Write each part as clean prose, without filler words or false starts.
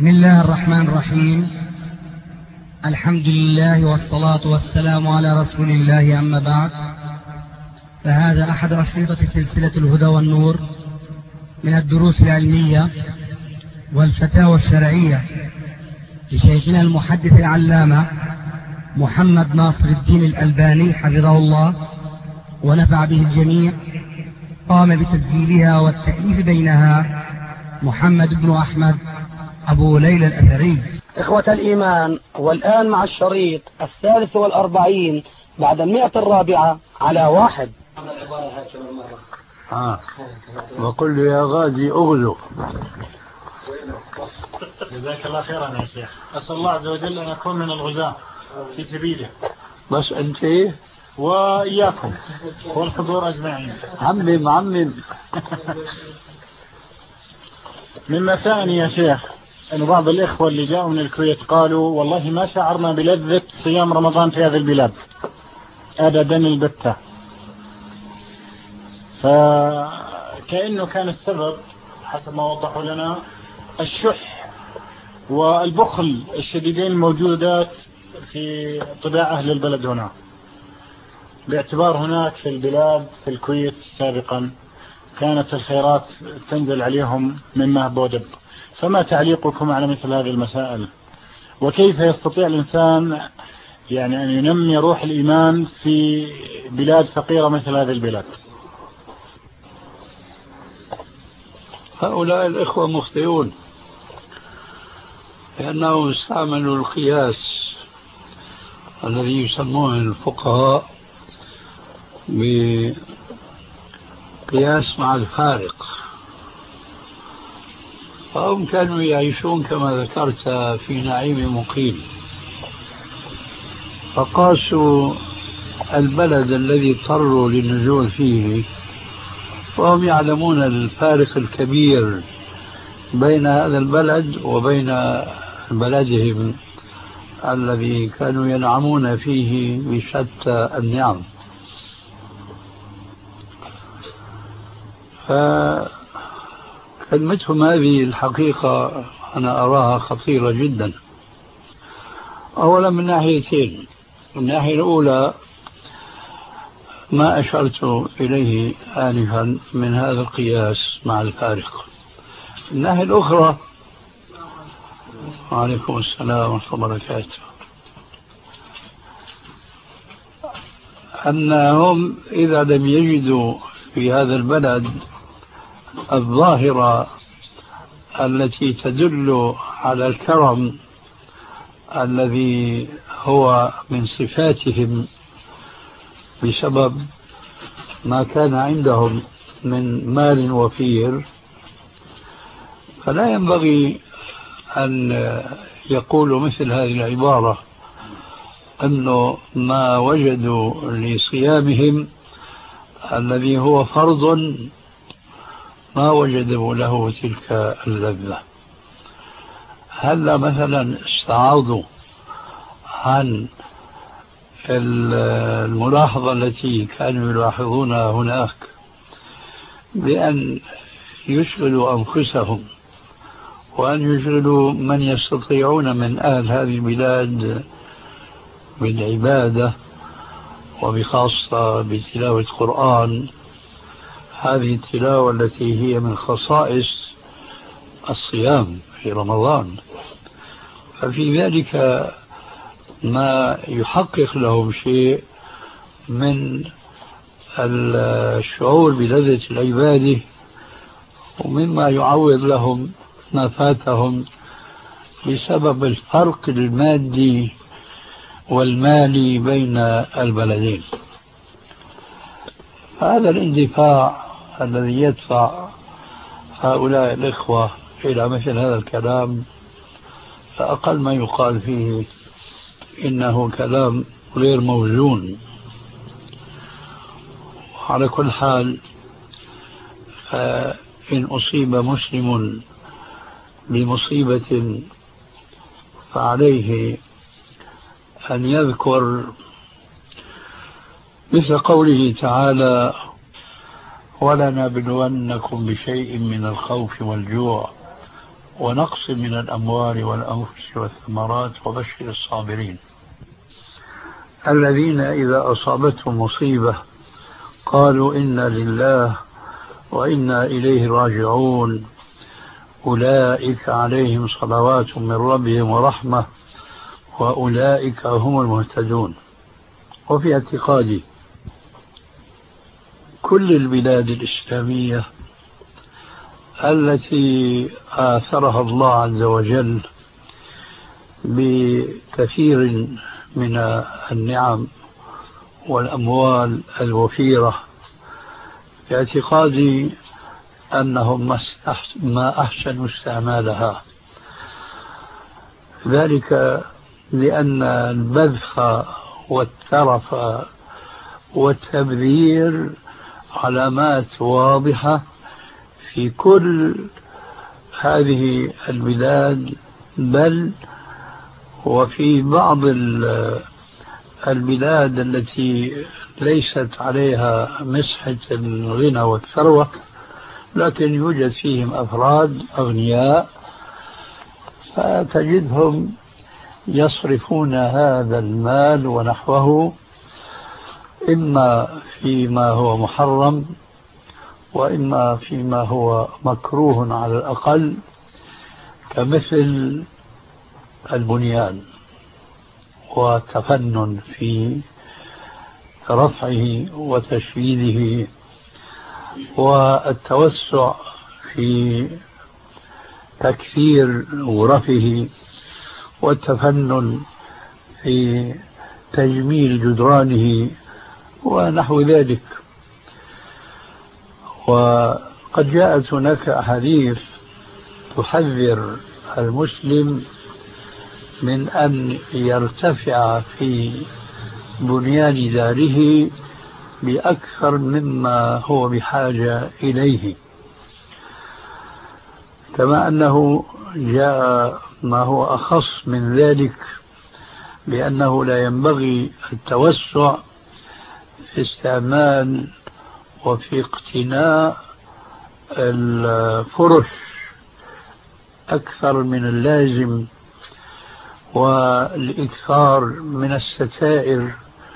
بسم الله الرحمن الرحيم. الحمد لله والصلاة والسلام على رسول الله، أما بعد، فهذا أحد أشرطة سلسلة الهدى والنور من الدروس العلمية والفتاوى الشرعية لشيخنا المحدث العلامة محمد ناصر الدين الألباني حفظه الله ونفع به الجميع. قام بتسجيلها والتأليف بينها محمد بن أحمد أبو ليلى الأثري. إخوة الإيمان، والآن مع الشريط 43 بعد 104 على 1. وقل له يا غازي أغزو. جزاك الله خيرا يا شيخ. أسأل الله عز وجل أن أكون من الغزاة في سبيله. بس أنت وإياكم والحضور أجمعين. عمم مما سأني يا شيخ أن بعض الإخوة اللي جاءوا من الكويت قالوا والله ما شعرنا بلذة صيام رمضان في هذه البلاد أبدا البتة، فكأنه كان السبب حسب ما وضحوا لنا الشح والبخل الشديدين الموجودات في طباع أهل البلد هنا، باعتبار هناك في البلاد في الكويت سابقا كانت الخيرات تنزل عليهم من مهب ودب. فما تعليقكم على مثل هذه المسائل؟ وكيف يستطيع الإنسان يعني أن ينمي روح الإيمان في بلاد فقيرة مثل هذه البلاد؟ هؤلاء الإخوة مخطئون، لأنهم استعملوا القياس الذي يسمونه الفقهاء بقياس مع الفارق، فهم كانوا يعيشون كما ذكرت في نعيم مقيم، فقاسوا البلد الذي اضطروا للنزول فيه، وهم يعلمون الفارق الكبير بين هذا البلد وبين بلدهم الذي كانوا ينعمون فيه بشتى النعم. فكلمتهم هذه الحقيقة أنا أراها خطيرة جدا، أولا من ناحيتين. الناحية الأولى ما أشرت إليه آنفا من هذا القياس مع الفارق. الناحية الأخرى، وعليكم السلام ورحمة الله وبركاته، أنهم إذا لم يجدوا في هذا البلد الظاهرة التي تدل على الكرم الذي هو من صفاتهم بسبب ما كان عندهم من مال وفير، فلا ينبغي أن يقولوا مثل هذه العبارة أنه ما وجدوا لصيامهم الذي هو فرض ما وجدوا له تلك اللذة. هل مثلا استعاضوا عن الملاحظة التي كانوا يلاحظونها هناك بأن يشغلوا أنفسهم وأن يشغلوا من يستطيعون من أهل هذه البلاد بالعبادة وبخاصة بتلاوة القرآن، هذه التلاوة التي هي من خصائص الصيام في رمضان، ففي ذلك ما يحقق لهم شيء من الشعور بلذة العبادة، ومما يعوض لهم ما فاتهم بسبب الفرق المادي والمالي بين البلدين. هذا الاندفاع الذي يدفع هؤلاء الإخوة إلى مثل هذا الكلام فأقل ما يقال فيه إنه كلام غير موزون. على كل حال، إن أصيب مسلم بمصيبة فعليه أن يذكر مثل قوله تعالى: ولنبلونكم بشيء من الخوف والجوع ونقص من الأموال والأنفس والثمرات وبشر الصابرين الذين إذا أصابتهم مصيبة قالوا إنا لله وإنا إليه راجعون أولئك عليهم صلوات من ربهم ورحمة وأولئك هم المهتدون. وفي اعتقادي كل البلاد الإسلامية التي آثرها الله عز وجل بكثير من النعم والأموال الوفيرة، في اعتقادي أنهم ما أحسنوا استعمالها، ذلك لأن البذخ والترف والتبذير علامات واضحة في كل هذه البلاد، بل وفي بعض البلاد التي ليست عليها مسحة الغنى والثروة، لكن يوجد فيهم أفراد أغنياء فتجدهم يصرفون هذا المال ونحوه إما فيما هو محرم وإما فيما هو مكروه على الأقل، كمثل البنيان والتفنن في رفعه وتشييده والتوسع في تكثير غرفه والتفنن في تجميل جدرانه ونحو ذلك. وقد جاءت هناك أحاديث تحذر المسلم من أن يرتفع في بنيان داره بأكثر مما هو بحاجة إليه، كما أنه جاء ما هو أخص من ذلك بأنه لا ينبغي التوسع في استعمال وفي اقتناء الفرش أكثر من اللازم، والإكثار من الستائر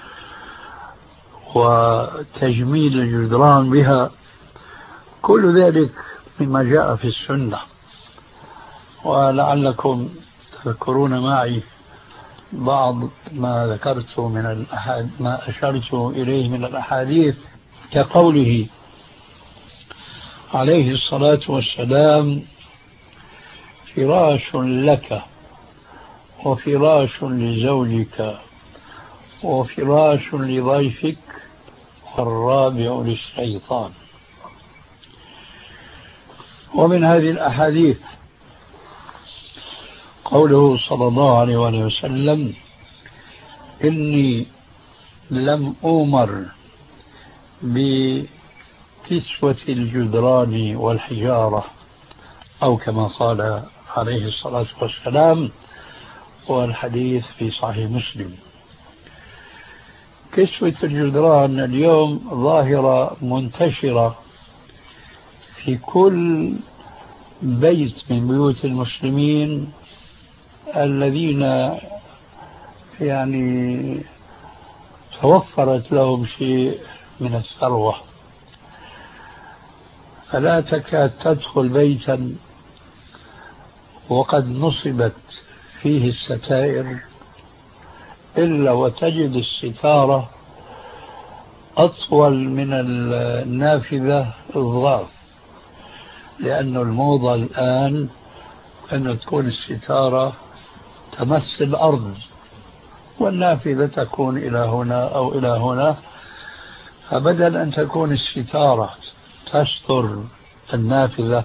وتجميل الجدران بها، كل ذلك مما جاء في السنة. ولعلكم تذكرون معي بعض ما ذكرت من ما أشرت إليه من الأحاديث، كقوله عليه الصلاة والسلام: فراش لك وفراش لزوجك وفراش لضيفك والرابع للشيطان. ومن هذه الأحاديث قوله صلى الله عليه وسلم: إني لم أؤمر بكسوة الجدران والحجارة، أو كما قال عليه الصلاة والسلام، والحديث في صحيح مسلم. كسوة الجدران اليوم ظاهرة منتشرة في كل بيت من بيوت المسلمين الذين يعني توفرت لهم شيء من الثروة، فلا تكاد تدخل بيتا وقد نصبت فيه الستائر إلا وتجد الستارة أطول من النافذة الضغط، لأن الموضة الآن أن تكون الستارة تمس الأرض والنافذة تكون إلى هنا أو إلى هنا، فبدل أن تكون الستارة تستر النافذة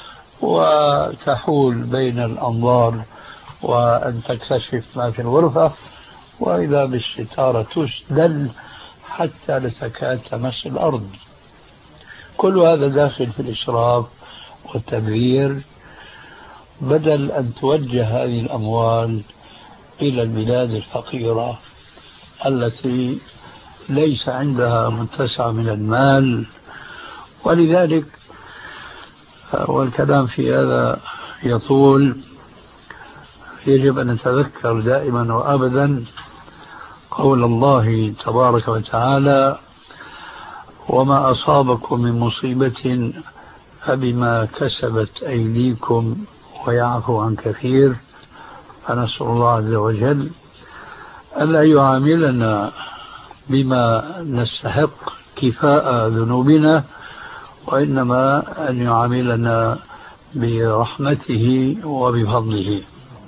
وتحول بين الأنظار وأن تكتشف ما في الغرفة، وإذا بالستارة تسدل حتى لا تكاد تمس الأرض. كل هذا داخل في الإسراف والتبذير، بدل أن توجه هذه الأموال إلى البلاد الفقيرة التي ليس عندها متسع من المال. ولذلك والكلام في هذا يطول يجب أن نتذكر دائما وأبدا قول الله تبارك وتعالى: وما أصابكم من مصيبة فبما كسبت أيديكم ويعفو عن كثير. فنسأل الله عز وجل ألا يعاملنا بما نستحق كفاء ذنوبنا، وإنما أن يعاملنا برحمته وبفضله.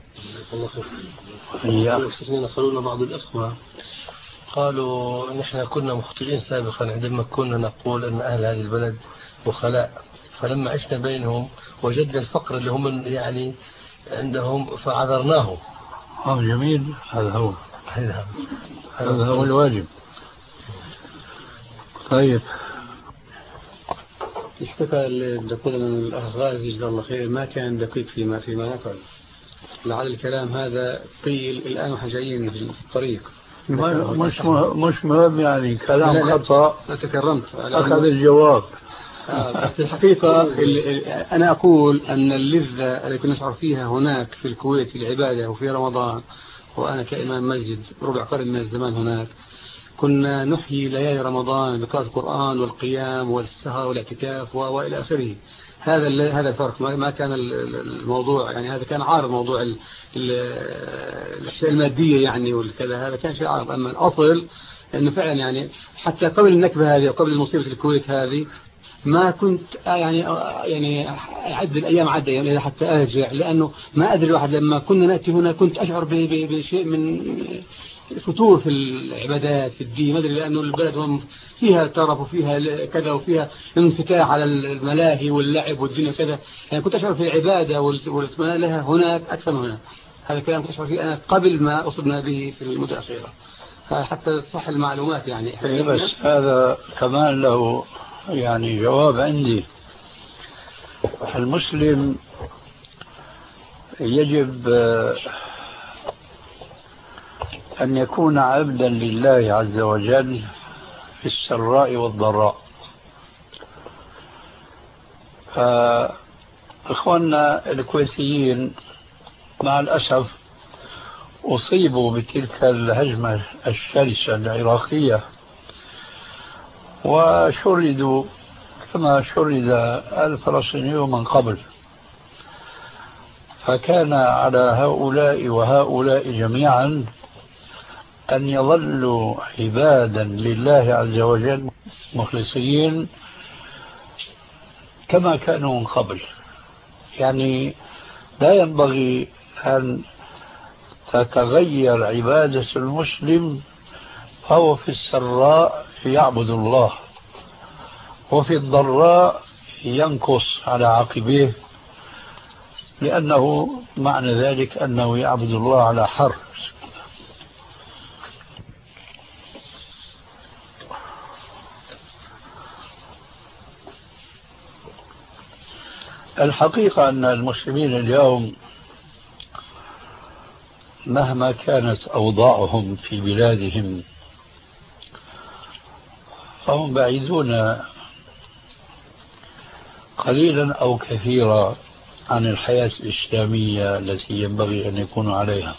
قالوا بعض الأخوة قالوا نحن كنا مخطئين سابقا عندما كنا نقول أن أهل هذه البلد بخلاء، فلما عشنا بينهم وجدنا الفقر اللي هم يعني عندهم فعذرناهم. جميل. هذا هو الواجب. طيب، اشتكى الدكتور من الأخ غازي جزاه الله خير، ما كان دقيق فيما نقل، لعل الكلام هذا قيل الآن واحنا جايين في الطريق. مش مهم يعني كلام خطأ. لا تكرمت أخذ الجواب. بس الحقيقة أنا أقول أن اللذة التي كنا نشعر فيها هناك في الكويت العبادة وفي رمضان، وأنا كإمام مسجد ربع قرن من الزمان هناك، كنا نحيي ليالي رمضان بقراءة القرآن والقيام والسهر والاعتكاف وإلى آخره. هذا الفرق. ما كان الموضوع يعني هذا كان عارض موضوع الأشياء المادية يعني والكذا، هذا كان شيء عارض. أما الأصل أنه فعلا يعني حتى قبل النكبة هذه وقبل مصيبة الكويت هذه ما كنت يعني أعد الأيام عد أيام حتى أرجع، لأنه ما أدري الواحد لما كنا نأتي هنا كنت أشعر بشيء من فتور في العبادات في الدين، ما أدري، لأنه البلد فيها طرف وفيها كذا وفيها انفتاح على الملاهي واللعب والدنيا كذا، يعني كنت أشعر في العبادة والاسماء لها هناك أكثر من هنا. هذا الكلام كنت أشعر فيه أنا قبل ما أصبنا به في المدة الأخيرة، حتى تصح المعلومات يعني. بس هذا كمان له يعني جواب عندي. المسلم يجب أن يكون عبدا لله عز وجل في السراء والضراء. فإخواننا الكويتيين مع الأسف أصيبوا بتلك الهجمة الشرسة العراقية وشردوا كما شرد الفلسطينيون من قبل، فكان على هؤلاء وهؤلاء جميعا أن يظلوا عبادا لله عز وجل مخلصين كما كانوا من قبل. يعني لا ينبغي أن تتغير عبادة المسلم، فهو في السراء يعبد الله وفي الضراء ينكص على عقبيه، لأنه معنى ذلك أنه يعبد الله على حرف. الحقيقة أن المسلمين اليوم مهما كانت أوضاعهم في بلادهم فهم بعيدون قليلا أو كثيرا عن الحياة الإسلامية التي ينبغي أن يكونوا عليها.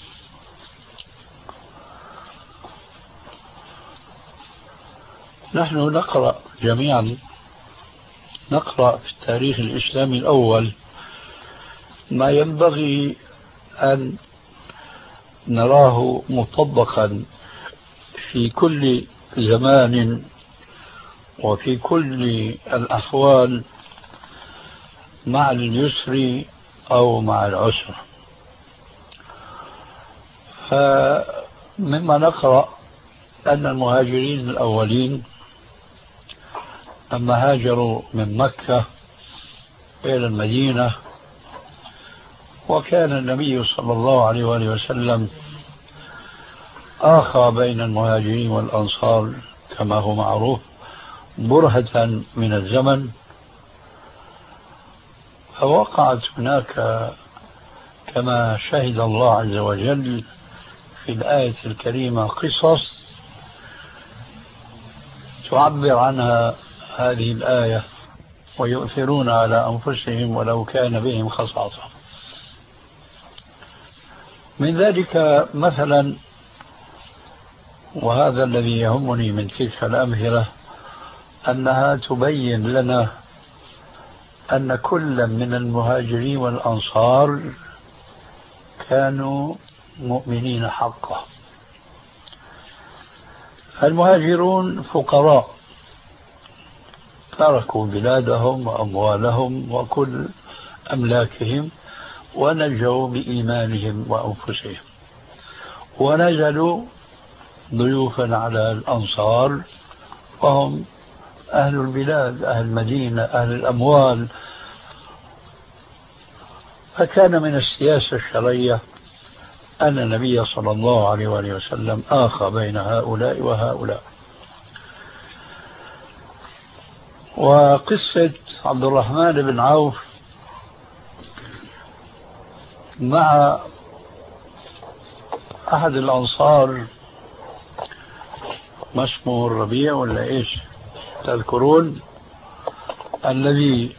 نحن نقرأ جميعا في التاريخ الإسلامي الأول ما ينبغي أن نراه مطبقا في كل زمان وفي كل الأحوال مع اليسر أو مع العسر. فمما نقرأ أن المهاجرين الأولين لما هاجروا من مكة إلى المدينة، وكان النبي صلى الله عليه وآله وسلم آخى بين المهاجرين والأنصار كما هو معروف برهة من الزمن، فوقعت هناك كما شهد الله عز وجل في الآية الكريمة قصص تعبر عنها هذه الآية: ويؤثرون على أنفسهم ولو كان بهم خصاصة. من ذلك مثلا، وهذا الذي يهمني من تلك الأمثلة، أنها تبين لنا أن كل من المهاجرين والأنصار كانوا مؤمنين حقا. المهاجرون فقراء تركوا بلادهم وأموالهم وكل أملاكهم ونجوا بإيمانهم وأنفسهم، ونزلوا ضيوفا على الأنصار وهم أهل البلاد، أهل المدينة، أهل الأموال. فكان من السياسة الشرعية أن النبي صلى الله عليه وآله وسلم آخى بين هؤلاء وهؤلاء. وقصة عبد الرحمن بن عوف مع أحد الأنصار، ما اسمه الربيع ولا إيش تذكرون، الذي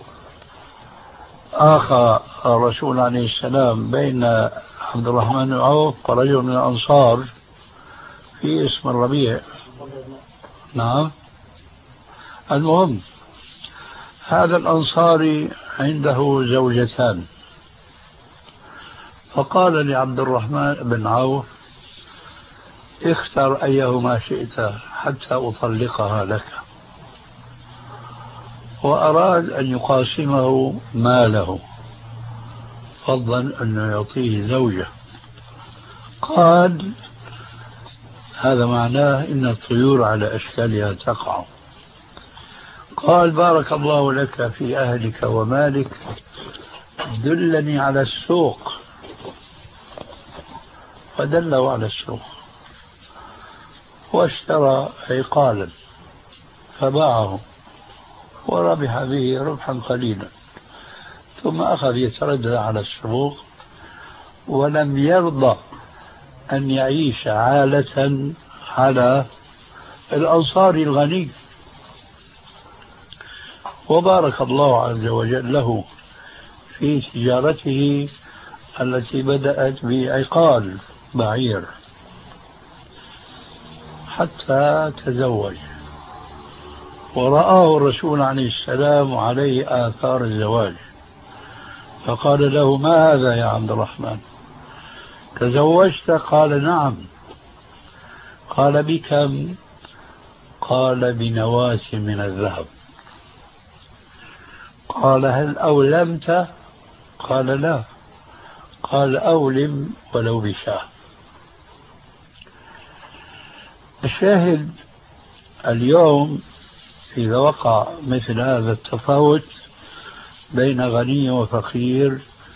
آخى الرسول عليه السلام بين عبد الرحمن بن عوف ورجل من الأنصار في اسم الربيع. نعم. المهم، هذا الأنصاري عنده زوجتان، فقال لعبد الرحمن بن عوف: اختر أيهما شئت حتى أطلقها لك. وأراد أن يقاسمه ماله فضلا أنه يعطيه زوجة. قال: هذا معناه إن الطيور على أشكالها تقع. قال: بارك الله لك في أهلك ومالك، دلني على السوق. فدله على السوق واشترى عقالا فباعه وربح به ربحا قليلا، ثم أخذ يتردد على السوق ولم يرضى أن يعيش عالة على الأنصاري الغني. وبارك الله عز وجل له في تجارته التي بدأت بعقال بعير حتى تزوج، ورآه الرسول عليه السلام عليه آثار الزواج، فقال له: ما هذا يا عبد الرحمن، تزوجت؟ قال: نعم. قال: بكم؟ قال: بنواة من الذهب. قال: هل أولمت؟ قال: لا. قال: أولم ولو بشاه. الشاهد اليوم إذا وقع مثل هذا التفاوت بين غني وفقير،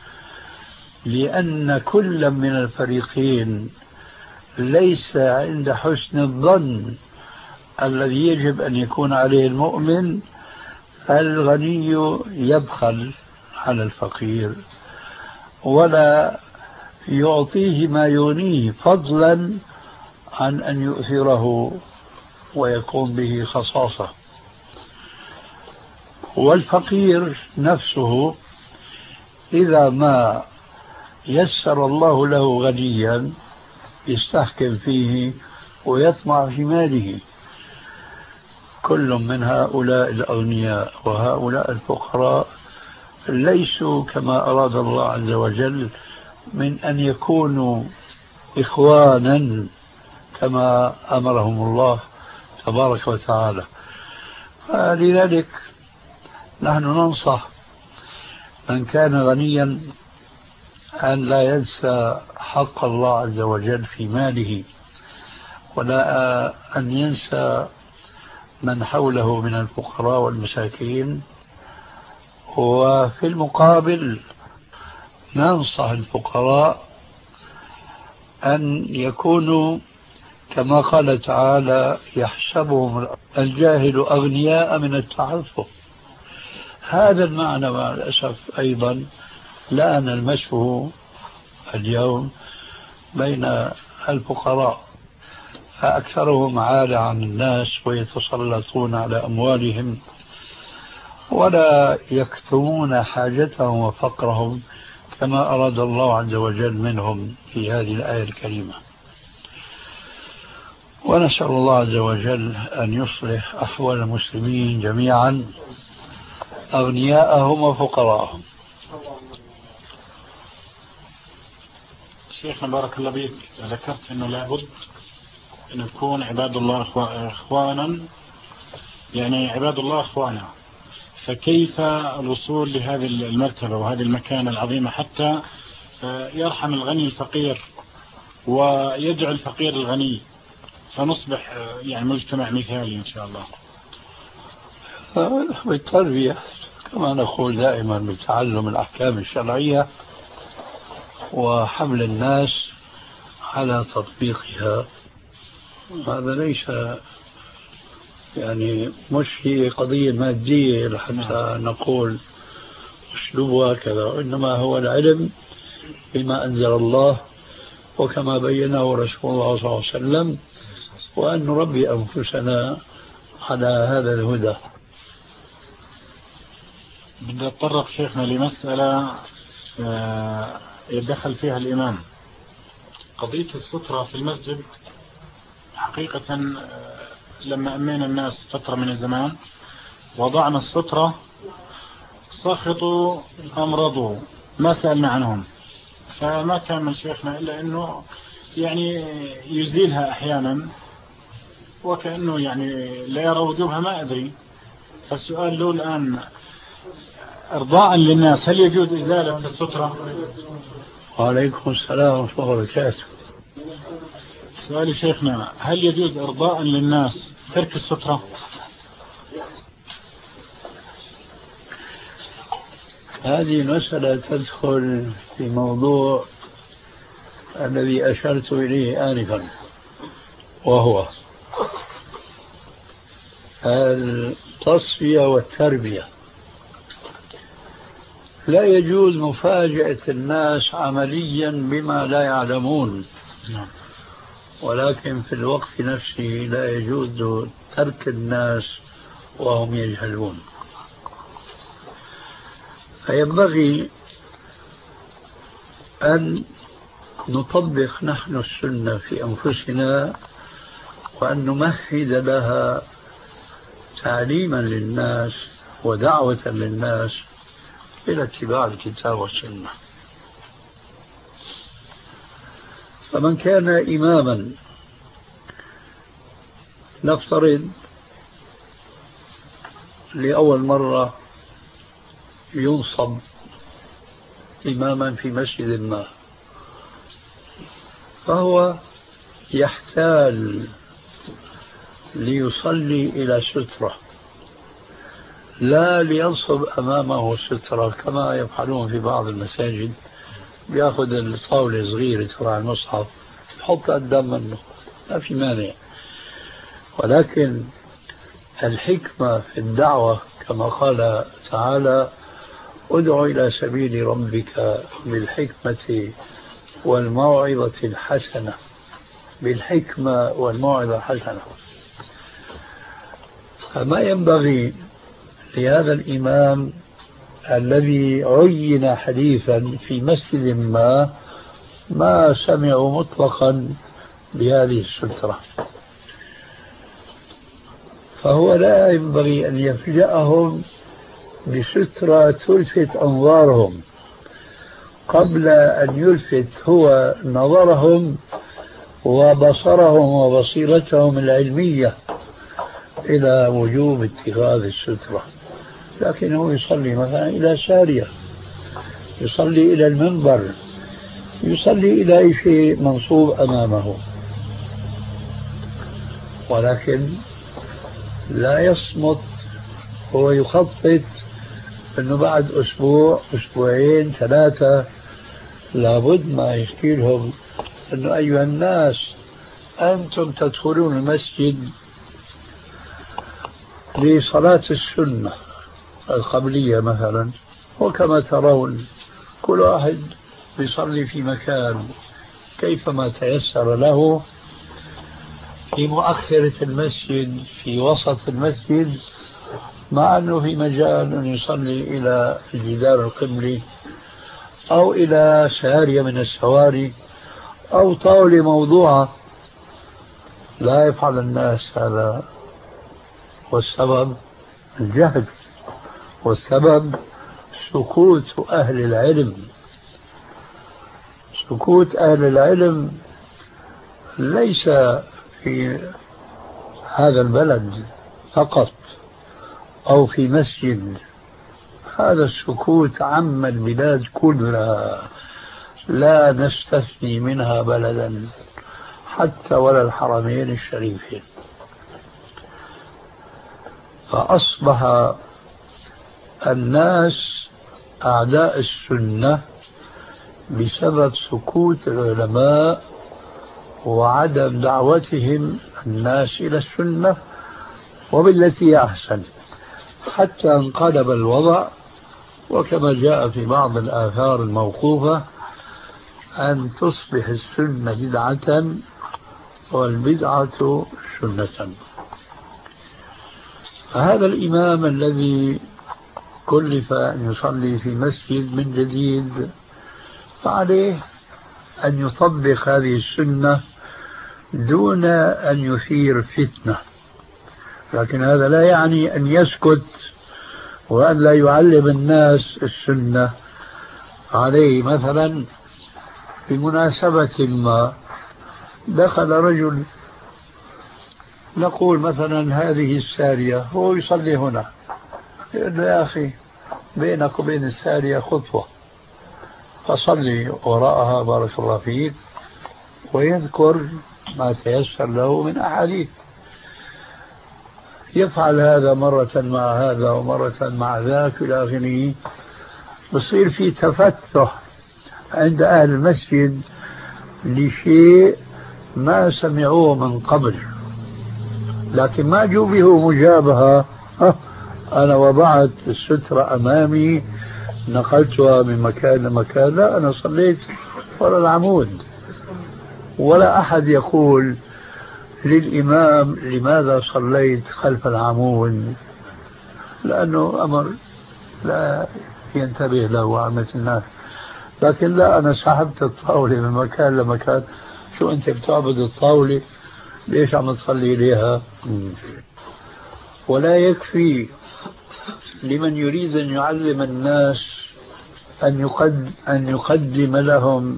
لأن كل من الفريقين ليس عند حسن الظن الذي يجب أن يكون عليه المؤمن، الغني يبخل على الفقير ولا يعطيه ما يغنيه، فضلا عن أن يؤثره ويقوم به خصاصة. والفقير نفسه إذا ما يسر الله له غنيا يستحكم فيه ويطمع في ماله. كل من هؤلاء الأغنياء وهؤلاء الفقراء ليسوا كما أراد الله عز وجل من أن يكونوا إخوانا كما أمرهم الله تبارك وتعالى. لذلك نحن ننصح من كان غنيا أن لا ينسى حق الله عز وجل في ماله، ولا أن ينسى من حوله من الفقراء والمساكين. وفي المقابل ننصح الفقراء أن يكونوا كما قال تعالى: يحسبهم الجاهل أغنياء من التعفف. هذا المعنى مع الأسف أيضا لا نلمسه اليوم بين الفقراء، فأكثرهم عالة عن الناس ويتسلطون على أموالهم ولا يكتمون حاجتهم وفقرهم كما أراد الله عز وجل منهم في هذه الآية الكريمة. ونسأل الله عز وجل أن يصلح أحوال المسلمين جميعا أغنياءهم وفقراءهم. شيخنا بارك الله بك، ذكرت أنه لابد أن يكون عباد الله إخوانا، يعني عباد الله إخوانا، فكيف الوصول لهذه المرتبة وهذه المكانة العظيمة حتى يرحم الغني الفقير ويجعل الفقير الغني فنصبح يعني مجتمع مثالي إن شاء الله؟ بالتربية كما نقول دائما، بتعلم الأحكام الشرعية وحمل الناس على تطبيقها. هذا ليس يعني مش هي قضية مادية حتى نقول اسلوبها كذا، وإنما هو العلم بما أنزل الله وكما بينه رسول الله صلى الله عليه وسلم، وأن نربي أنفسنا على هذا الهدى. بدي أتطرق شيخنا لمسألة يدخل فيها الإمام، قضية السترة في المسجد. حقيقة لما أمينا الناس فترة من الزمان وضعنا السترة سخطوا أمرضوا، ما سألنا عنهم، فما كان من شيخنا إلا أنه يعني يزيلها أحيانا وكأنه يعني لا يرى وجوبها، ما أدري. فالسؤال له الآن إرضاء للناس، هل يجوز إزالة السترة؟ وعليكم السلام ورحمة الله وبركاته. سؤالي شيخنا، هل يجوز إرضاء للناس ترك السترة؟ هذه مسألة تدخل في موضوع الذي أشرت إليه آنفا، وهو التصفية والتربية. لا يجوز مفاجأة الناس عمليا بما لا يعلمون، ولكن في الوقت نفسه لا يجوز ترك الناس وهم يجهلون. فينبغي أن نطبق نحن السنة في أنفسنا وأن نمهد لها تعليما للناس ودعوة للناس إلى اتباع الكتاب والسنة. فمن كان إماما، نفترض لأول مرة ينصب إماما في مسجد ما، فهو يحتاج ليصلي إلى سترة، لا لينصب أمامه سترة كما يفعلون في بعض المساجد، بياخذ الطاولة صغيرة تبع المصحف يحط قدام منه، ما في مانع. ولكن الحكمة في الدعوة كما قال تعالى: ادع إلى سبيل ربك بالحكمة والموعظة الحسنة، بالحكمة والموعظة الحسنة. فما ينبغي لهذا الإمام الذي عين حديثا في مسجد ما سمعوا مطلقا بهذه السترة، فهو لا ينبغي أن يفجأهم بسترة تلفت أنظارهم قبل أن يلفت هو نظرهم وبصرهم وبصيرتهم العلمية إلى وجوب اتخاذ السترة. لكنه يصلي مثلا إلى سارية، يصلي إلى المنبر، يصلي إلى أي شيء منصوب أمامه، ولكن لا يصمت. هو يخطط أنه بعد أسبوع أسبوعين ثلاثة لابد ما يحكي لهم أنه أيها الناس أنتم تدخلون المسجد لصلاة السنة القبلية مثلا، وكما ترون كل واحد يصلي في مكان كيفما تيسر له، في مؤخرة المسجد، في وسط المسجد، مع أنه في مجال أن يصلي إلى الجدار القبلي أو إلى سارية من السواري أو طاولة موضوعة. لا يفعل الناس هذا، والسبب الجهل، والسبب سكوت أهل العلم. سكوت أهل العلم ليس في هذا البلد فقط أو في مسجد، هذا السكوت عم البلاد كلها، لا نستثني منها بلدا حتى ولا الحرمين الشريفين. فأصبح الناس أعداء السنة بسبب سكوت العلماء وعدم دعوتهم الناس إلى السنة وبالتي أحسن، حتى انقلب الوضع. وكما جاء في بعض الآثار الموقوفة أن تصبح السنة بدعة والبدعة سنة. فهذا الإمام الذي كلف أن يصلي في مسجد من جديد فعليه أن يطبق هذه السنة دون أن يثير فتنة، لكن هذا لا يعني أن يسكت وأن لا يعلم الناس السنة. عليه مثلا بمناسبة ما دخل رجل، نقول مثلا هذه السارية، هو يصلي هنا، يقول له يا أخي بينك وبين السارية خطوة فصلي وراءها بارك الله فيك، ويذكر ما تيسر له من أحاديث. يفعل هذا مرة مع هذا ومرة مع ذاك إلى آخره، بصير في تفتح عند أهل المسجد لشيء ما سمعوه من قبل، لكن ما جوبه مجابهة. أنا وضعت السترة أمامي نقلتها من مكان لمكان، لا أنا صليت وراء العمود. ولا أحد يقول للإمام لماذا صليت خلف العمود، لأنه أمر لا ينتبه له عامة الناس. لكن لا، أنا سحبت الطاولة من مكان لمكان، شو أنت بتعبد الطاولة، ليش عم تصلي ليها؟ ولا يكفي لمن يريد أن يعلم الناس أن يقدم لهم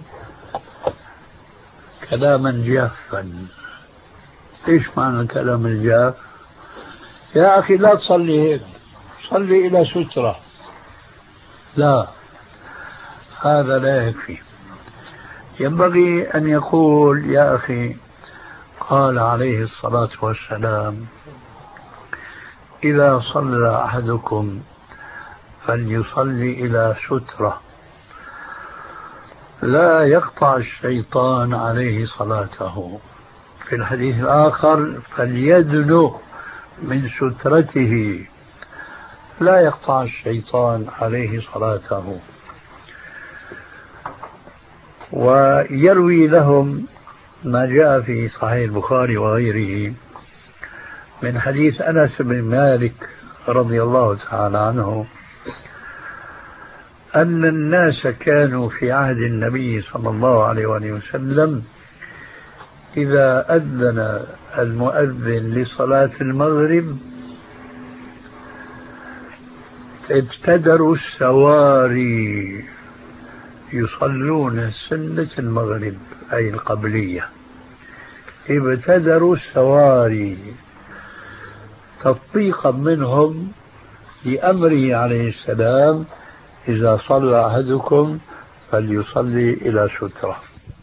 كلاما جافا. إيش معنى الكلام الجاف؟ يا أخي لا تصلي هيك، صلي إلى سترة. لا، هذا لا يكفي. ينبغي أن يقول يا أخي قال عليه الصلاة والسلام إذا صلى أحدكم فليصلي إلى سترة لا يقطع الشيطان عليه صلاته. في الحديث الآخر فليدنو من سترته لا يقطع الشيطان عليه صلاته. ويروي لهم ما جاء في صحيح البخاري وغيره من حديث أنس بن مالك رضي الله تعالى عنه أن الناس كانوا في عهد النبي صلى الله عليه وسلم إذا أذن المؤذن لصلاة المغرب ابتدروا السواري يصلون سنة المغرب أي القبلية، ابتدروا السواري تطبيقا منهم لأمره عليه السلام إذا صلى أحدكم فليصلي إلى سترة.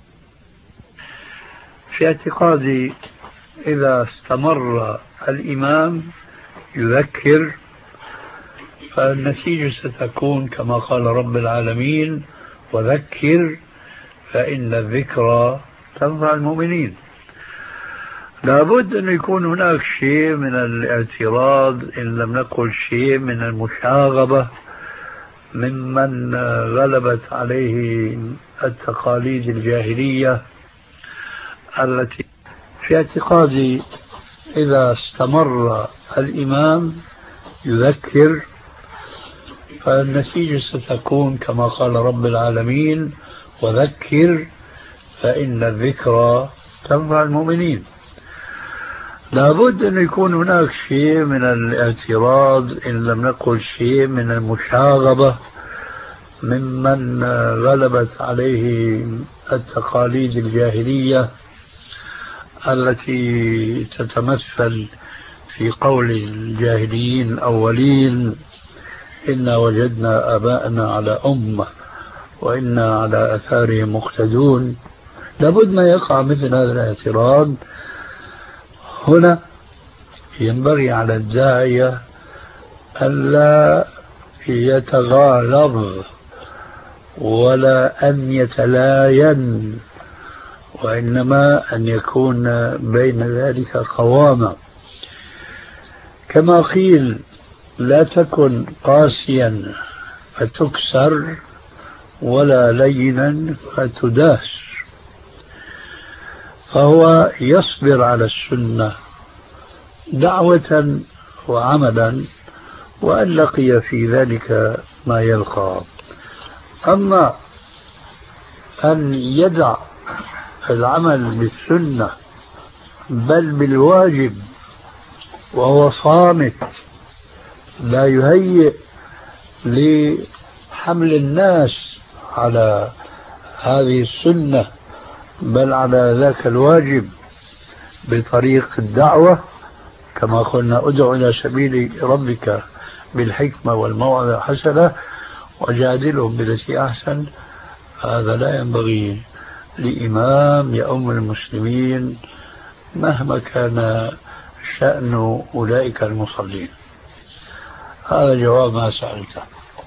في اعتقادي إذا استمر الإمام يذكر فالنتيجة ستكون كما قال رب العالمين وذكر فإن الذكرى تنفع المؤمنين. لابد أن يكون هناك شيء من الاعتراض إن لم نقل شيء من المشاغبة ممن غلبت عليه التقاليد الجاهلية التي في اعتقادي إذا استمر الإمام يذكر فالنتيجة ستكون كما قال رب العالمين وذكر فإن الذكرى تنفع المؤمنين. لابد أن يكون هناك شيء من الاعتراض إن لم نقل شيء من المشاغبة ممن غلبت عليه التقاليد الجاهلية التي تتمثل في قول الجاهليين الأولين إنا وجدنا آباءنا على أمة وإنا على أثارهم مقتدون. لابد ما يقع مثل هذا الاعتراض. هنا ينبغي على الداعية ألا يتغالظ ولا أن يتلاين، وإنما أن يكون بين ذلك قوامة. كما قيل لا تكن قاسيا فتكسر ولا لينا فتداس. فهو يصبر على السنة دعوة وعملا، وأن لقي في ذلك ما يلقى. أما أن يدع العمل بالسنة بل بالواجب وهو صامت لا يهيئ لحمل الناس على هذه السنة بل على ذاك الواجب بطريق الدعوة، كما قلنا ادع إلى سبيل ربك بالحكمة والموعظة الحسنة وجادلهم بالتي أحسن. هذا لا ينبغي لإمام يؤم المسلمين مهما كان شأن أولئك المصلين. هذا جواب ما سألته.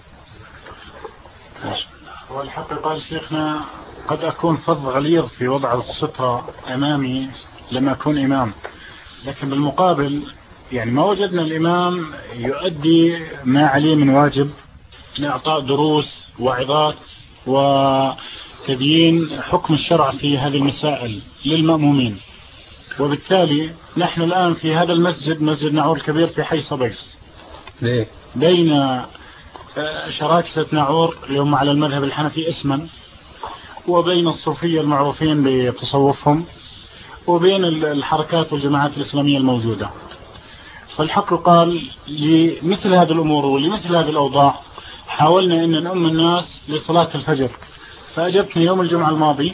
والحق قال شيخنا قد أكون فظ غليظ في وضع السترة أمامي لما أكون إمام، لكن بالمقابل يعني ما وجدنا الإمام يؤدي ما عليه من واجب من إعطاء دروس وعظات وتبيين حكم الشرع في هذه المسائل للمأمومين. وبالتالي نحن الآن في هذا المسجد، مسجد ناعور الكبير في حي صبيس، بين شراكسة ناعور اللي هم على المذهب الحنفي اسما، وبين الصوفية المعروفين بتصوفهم، وبين الحركات والجماعات الإسلامية الموجودة. فالحق قال لمثل هذه الأمور ولمثل هذه الأوضاع حاولنا أن نؤم الناس لصلاة الفجر. فأجبتني يوم الجمعة الماضي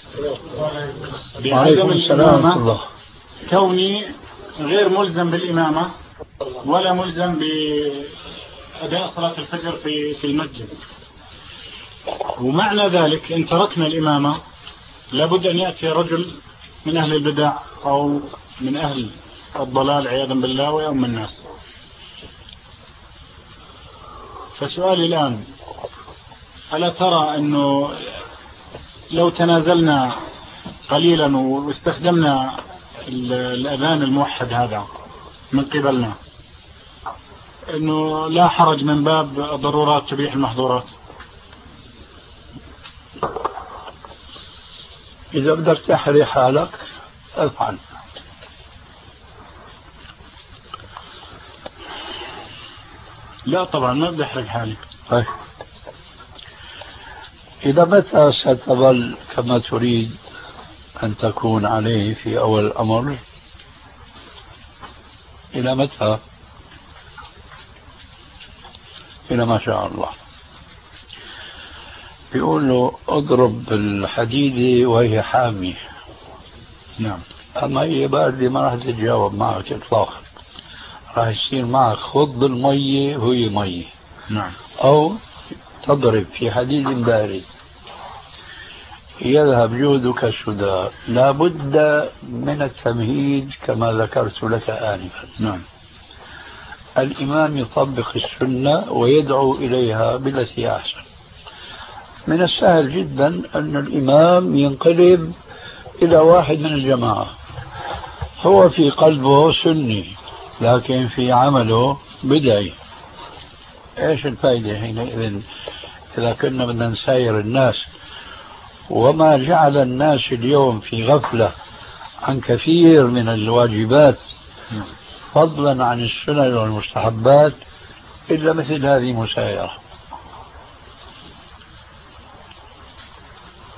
بعدم الإمامة كوني غير ملزم بالإمامة ولا ملزم بأداء صلاة الفجر في المسجد. ومعنى ذلك إن تركنا الإمامة لابد أن يأتي رجل من أهل البدع أو من أهل الضلال عياذا بالله ويؤم الناس. فسؤالي الآن ألا ترى أنه لو تنازلنا قليلا واستخدمنا الأذان الموحد هذا من قبلنا أنه لا حرج من باب ضرورات تبيح المحظورات؟ إذا بدك تحري حالك افعل. لا طبعا ما بدي أحرق حالي. طيب إذا متى ستظل كما تريد أن تكون عليه في أول الأمر؟ إلى متى؟ إلى ما شاء الله. بيقول له اضرب بالحديدة وهي حامية. نعم. أما هي باردة ما راح تتجاوب معك إطلاقا، راح يصير معك خض المية وهي مية. نعم. أو تضرب في حديد بارد يذهب جهدك السدى. لا بد من التمهيد كما ذكرت لك آنفا. نعم. الإمام يطبق السنة ويدعو إليها بالتي أحسن. من السهل جدا أن الإمام ينقلب إلى واحد من الجماعة هو في قلبه سني لكن في عمله بدعي. ايش الفائدة حينئذ إذا كنا بدنا نساير الناس؟ وما جعل الناس اليوم في غفلة عن كثير من الواجبات فضلا عن السنن والمستحبات إلا مثل هذه المسايرة.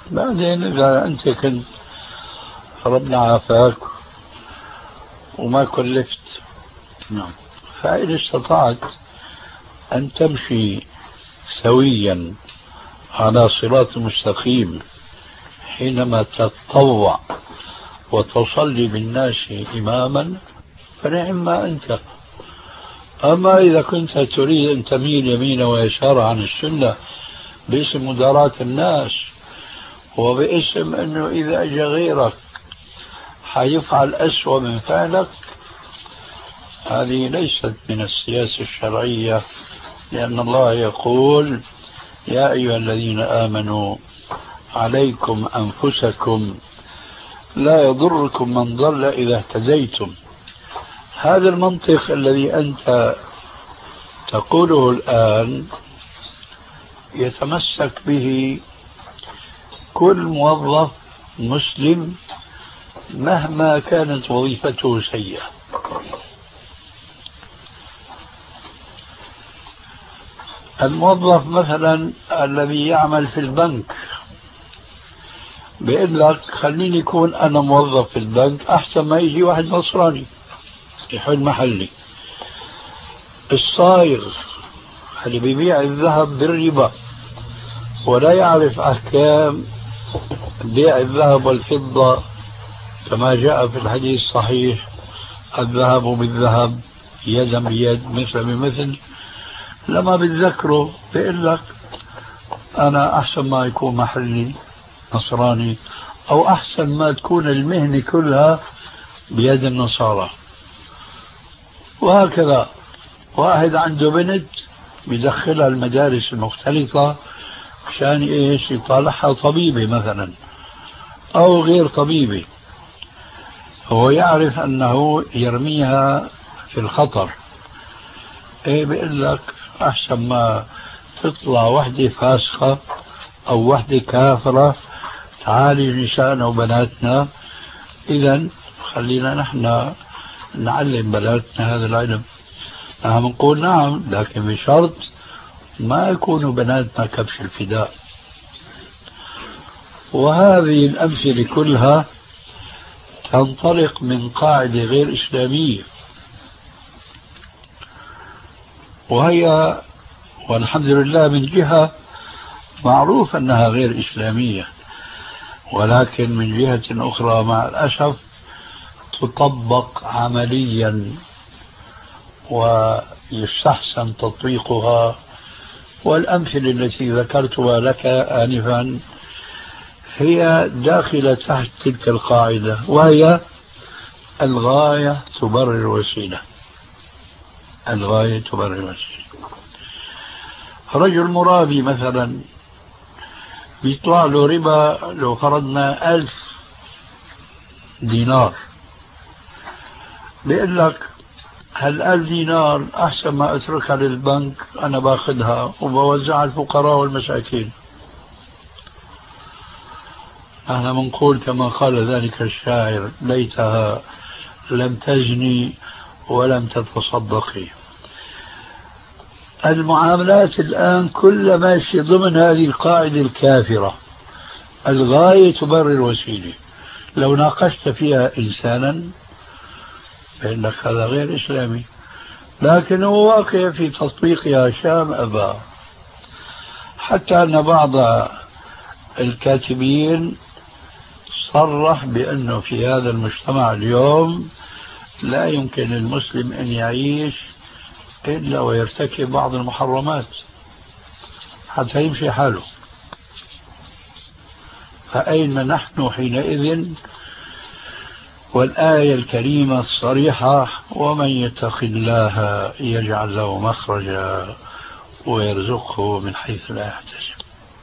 بعدين إذا أنت كنت ربنا عافاك وما كلفت، نعم، فإن استطعت أن تمشي سويا على صراط مستقيم حينما تتطوع وتصلي بالناس إماما فنعم ما أنت. أما إذا كنت تريد أن تميل يمين ويسار عن السنة باسم مداراة الناس وباسم أنه إذا أجى غيرك حيفعل أسوأ من فعلك، هذه ليست من السياسة الشرعية، لأن الله يقول يا أيها الذين آمنوا عليكم أنفسكم لا يضركم من ضل إذا اهتديتم. هذا المنطق الذي أنت تقوله الآن يتمسك به كل موظف مسلم مهما كانت وظيفته سيئة. الموظف مثلا الذي يعمل في البنك بيقول لك خليني يكون أنا موظف في البنك أحسن ما يجي واحد نصراني يحل محلي. الصايغ اللي بيبيع الذهب بالربا ولا يعرف أحكام بيع الذهب والفضة كما جاء في الحديث الصحيح الذهب بالذهب يدا بيد مثل بمثل، لما بتذكره بيقول لك أنا أحسن ما يكون محلي نصراني أو أحسن ما تكون المهنة كلها بيد النصارى. وهكذا واحد عنده بنت بيدخلها المدارس المختلطة عشان إيش يطالعها طبيبة مثلا أو غير طبيبة، هو يعرف أنه يرميها في الخطر. إيه بيقول لك أحسن ما تطلع وحدة فاسقة أو وحدة كافرة تعالج نسائنا وبناتنا، إذن خلينا نحن نعلم بناتنا هذا العلم. نحن نقول نعم، لكن بشرط ما يكونوا بناتنا كبش الفداء. وهذه الأمثلة كلها تنطلق من قاعدة غير إسلامية، وهي والحمد لله من جهة معروف أنها غير إسلامية، ولكن من جهة أخرى مع الأسف تطبق عمليا ويستحسن تطبيقها. والأمثلة التي ذكرتها لك آنفا هي داخلة تحت تلك القاعدة، وهي الغاية تبرر الوسيلة. الغاية تبرر الوسيلة. رجل مرابي مثلا بيطلع له ربا لو فرضنا 1000 دينار، بيقول لك هال1000 دينار أحسن ما أتركها للبنك، أنا باخذها وبوزعها على الفقراء والمساكين. احنا بنقول كما قال ذلك الشاعر ليتها لم تزني ولم تتصدقي. المعاملات الآن كل ماشي ضمن هذه القاعدة الكافرة، الغاية تبرر الوسيلة. لو ناقشت فيها إنسانا فإنك هذا غير إسلامي، لكن هو واقع في تطبيقها شام أبا. حتى أن بعض الكاتبين صرح بأنه في هذا المجتمع اليوم لا يمكن للمسلم أن يعيش إلا ويرتكب بعض المحرمات حتى يمشي حاله. فأين نحن حينئذ والآية الكريمة الصريحة ومن يتق الله يجعل له مخرجا ويرزقه من حيث لا يحتسب.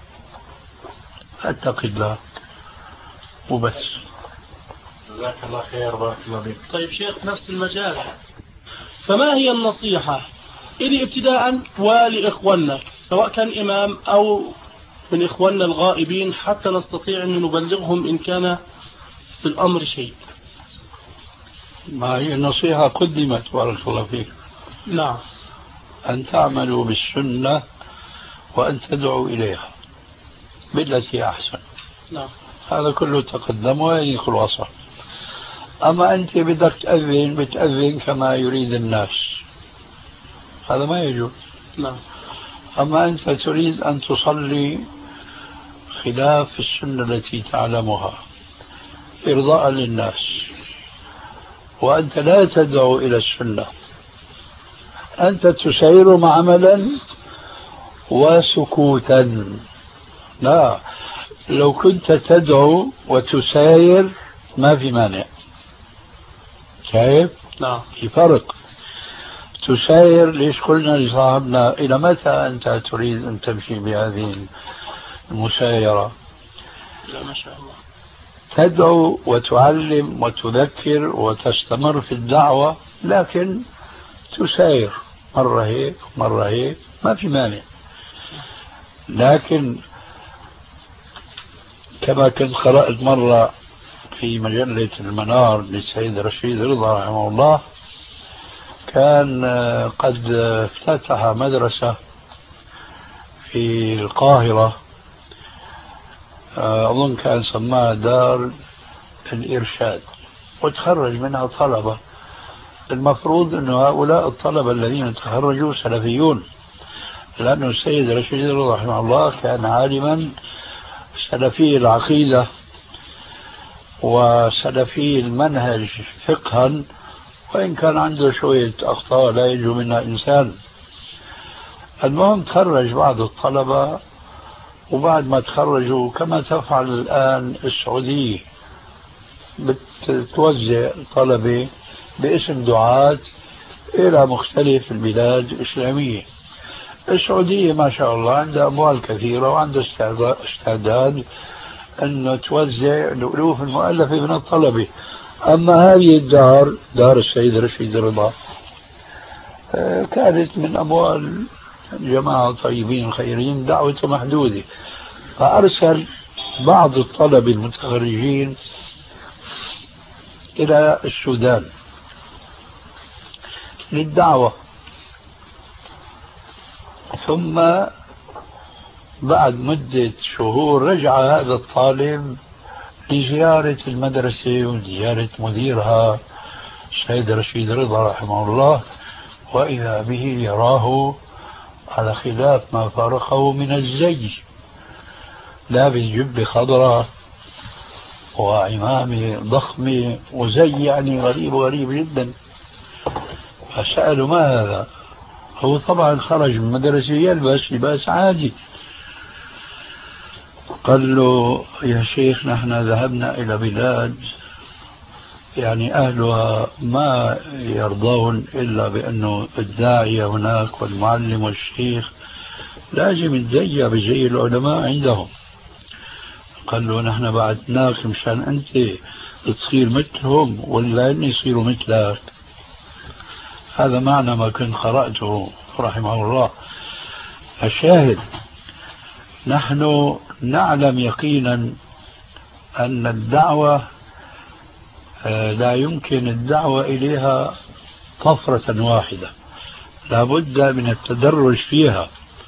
اتق الله وبس. جزاك الله خير، بارك الله فيك. طيب شيخ، نفس المجال، فما هي النصيحة إلي ابتداء ولإخواننا سواء كان إمام أو من إخواننا الغائبين حتى نستطيع أن نبلغهم إن كان في الأمر شيء؟ ما هي النصيحة قدمت بارك الله فيك. نعم. أن تعملوا بالسنة وأن تدعوا إليها بالتي أحسن. نعم. هذا كله تقدم وهذه خلاصة. أما أنت بدك بتأذن كما يريد الناس، هذا ما يجوز. نعم. أما أنت تريد أن تصلي خلاف السنة التي تعلمها إرضاء للناس، وأنت لا تدعو إلى السنة، أنت تسير عملا وسكوتا. لا، لو كنت تدعو وتساير ما في مانع. شايف؟ نعم. في فرق. تساير، ليش قلنا لصاحبنا إلى متى أنت تريد أن تمشي بهذه المسايرة؟ لا ما شاء الله. تدعو وتعلم وتذكر وتستمر في الدعوة، لكن تساير مرة هيك مرة هيك ما في مانع. لكن كما كنت قرأت مرة في مجلة المنار للسيد رشيد رضا رحمه الله، كان قد افتتح مدرسة في القاهرة، أظن كان سماها دار الإرشاد، وتخرج منها طلبة. المفروض أن هؤلاء الطلبة الذين تخرجوا سلفيون، لأن السيد رشيد رضا رحمه الله كان عالما سلفي العقيدة وسلفي المنهج فقها، وإن كان عنده شوية أخطاء لا ينجو منها إنسان. المهم تخرج بعض الطلبة، وبعد ما تخرجوا كما تفعل الآن السعودية بتوزع طلبة باسم دعاة إلى مختلف البلاد الإسلامية. السعودية ما شاء الله عندها أموال كثيرة وعندها استعداد أن توزع الألوف المؤلفة من الطلبة. أما هذه الدار، دار السيد رشيد رضا، كانت من أموال جماعة طيبين خيرين دعوته محدودة، فأرسل بعض الطلبة المتخرجين إلى السودان للدعوة. ثم بعد مدة شهور رجع هذا الطالب لزيارة المدرسة وزيارة مديرها السيد رشيد رضا رحمه الله، وإذا به يراه على خلاف ما فارقه من الزي، لابس جبة خضراء وعمامة ضخمة وزي يعني غريب جدا. فسألوا ما هذا؟ هو طبعا خرج من مدرسة يلبس لباس عادي. قال له يا شيخ نحن ذهبنا إلى بلاد يعني أهلها ما يرضون إلا بأنه الداعية هناك والمعلم والشيخ لازم يتزيى بزي العلماء عندهم. قال له نحن بعثناك مشان أنت تصير مثلهم ولا أن يصيروا مثلك. هذا معنى ما كنت قرأته رحمه الله. الشاهد نحن نعلم يقينا أن الدعوة لا يمكن الدعوة إليها طفرة واحدة، لا بد من التدرج فيها.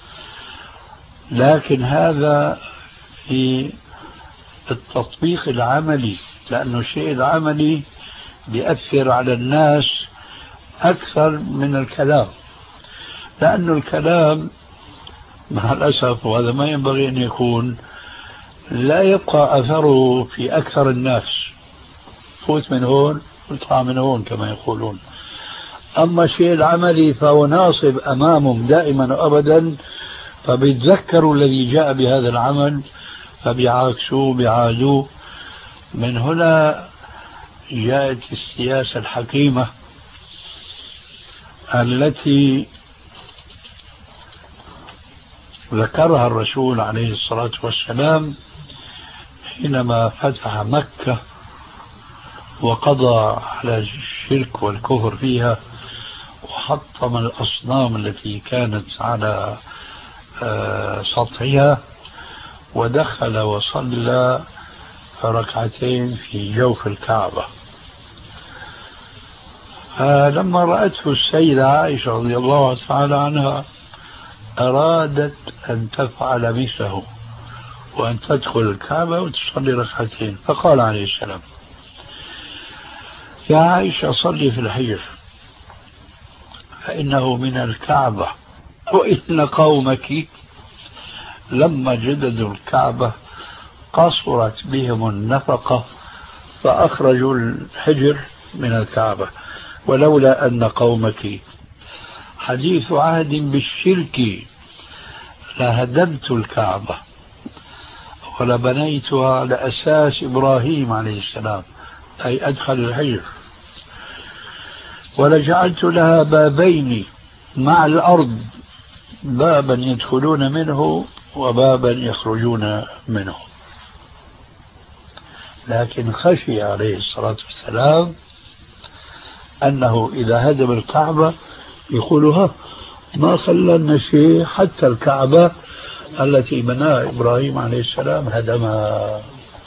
لكن هذا في التطبيق العملي، لأنه الشيء العملي بيأثر على الناس أكثر من الكلام، لأنه الكلام مع الأسف وهذا ما ينبغي أن يكون لا يبقى أثره في أكثر الناس، فوت من هون وطلع من هون كما يقولون. أما الشيء العملي فهو ناصب أمامهم دائما وأبدا، فبيتذكروا الذي جاء بهذا العمل فبيعاكسوه بيعادوه. من هنا جاءت السياسة الحكيمة التي ذكرها الرسول عليه الصلاة والسلام حينما فتح مكة وقضى على الشرك والكفر فيها وحطم الأصنام التي كانت على سطحها، ودخل وصلى ركعتين في جوف الكعبة. لما رأته السيدة عائشة رضي الله تعالى عنها أرادت أن تفعل مثله، وأن تدخل الكعبة وتصلي ركعتين. فقال عليه السلام: يا عائشة صلي في الحجر فإنه من الكعبة، وإن قومك لما جددوا الكعبة قصرت بهم النفقة فأخرجوا الحجر من الكعبة، ولولا أن قومك حديث عهد بالشرك لهدمت الكعبة ولبنيتها على أساس إبراهيم عليه السلام، أي أدخل الحجر، ولجعلت لها بابين مع الأرض، بابا يدخلون منه وبابا يخرجون منه. لكن خشي عليه الصلاة والسلام أنه إذا هدم الكعبة يقولها ما خلنا شيء، حتى الكعبة التي بناها إبراهيم عليه السلام هدمها.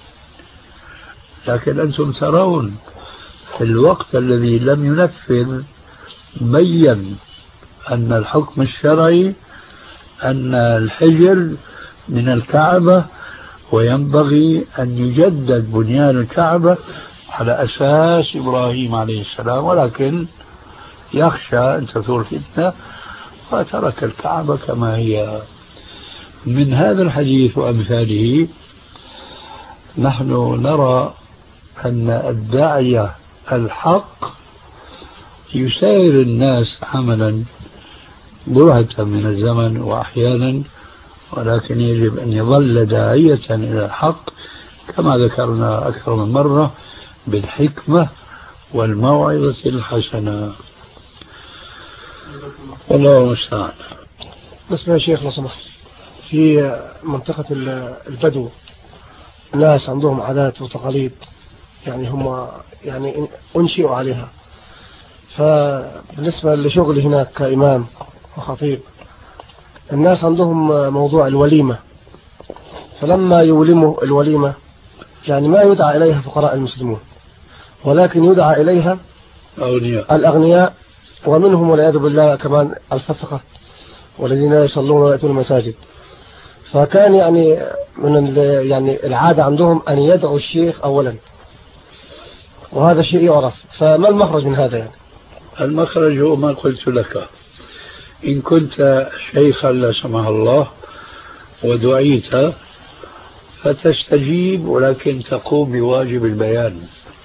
لكن أنتم ترون في الوقت الذي لم ينفذ بين أن الحكم الشرعي أن الحجر من الكعبة، وينبغي أن يجدد بنيان الكعبة على أساس إبراهيم عليه السلام، ولكن يخشى أن تثور فتنة فترك الكعبة كما هي. من هذا الحديث وأمثاله نحن نرى أن الداعية الحق يسير الناس عملا برهة من الزمن وأحيانا، ولكن يجب أن يظل داعية إلى الحق كما ذكرنا أكثر من مرة بالحكمة والموعظة الحسنة. والله المستعان. بالنسبة يا شيخ لو سمحت، في منطقة البدو ناس عندهم عادات وتقاليد يعني هم يعني أنشئوا عليها، فبالنسبة لشغلي هناك كإمام وخطيب الناس عندهم موضوع الوليمة، فلما يولموا الوليمة يعني ما يدعى إليها فقراء المسلمون، ولكن يدعى إليها الأغنياء، ومنهم والعياذ بالله كمان الفسقة والذين يصلون ويأتون المساجد. فكان يعني من يعني العادة عندهم أن يدعوا الشيخ أولا، وهذا شيء يعرف. فما المخرج من هذا يعني؟ المخرج هو ما قلت لك، إن كنت شيخا لا سمح الله ودعيت فتستجيب، ولكن تقوم بواجب البيان.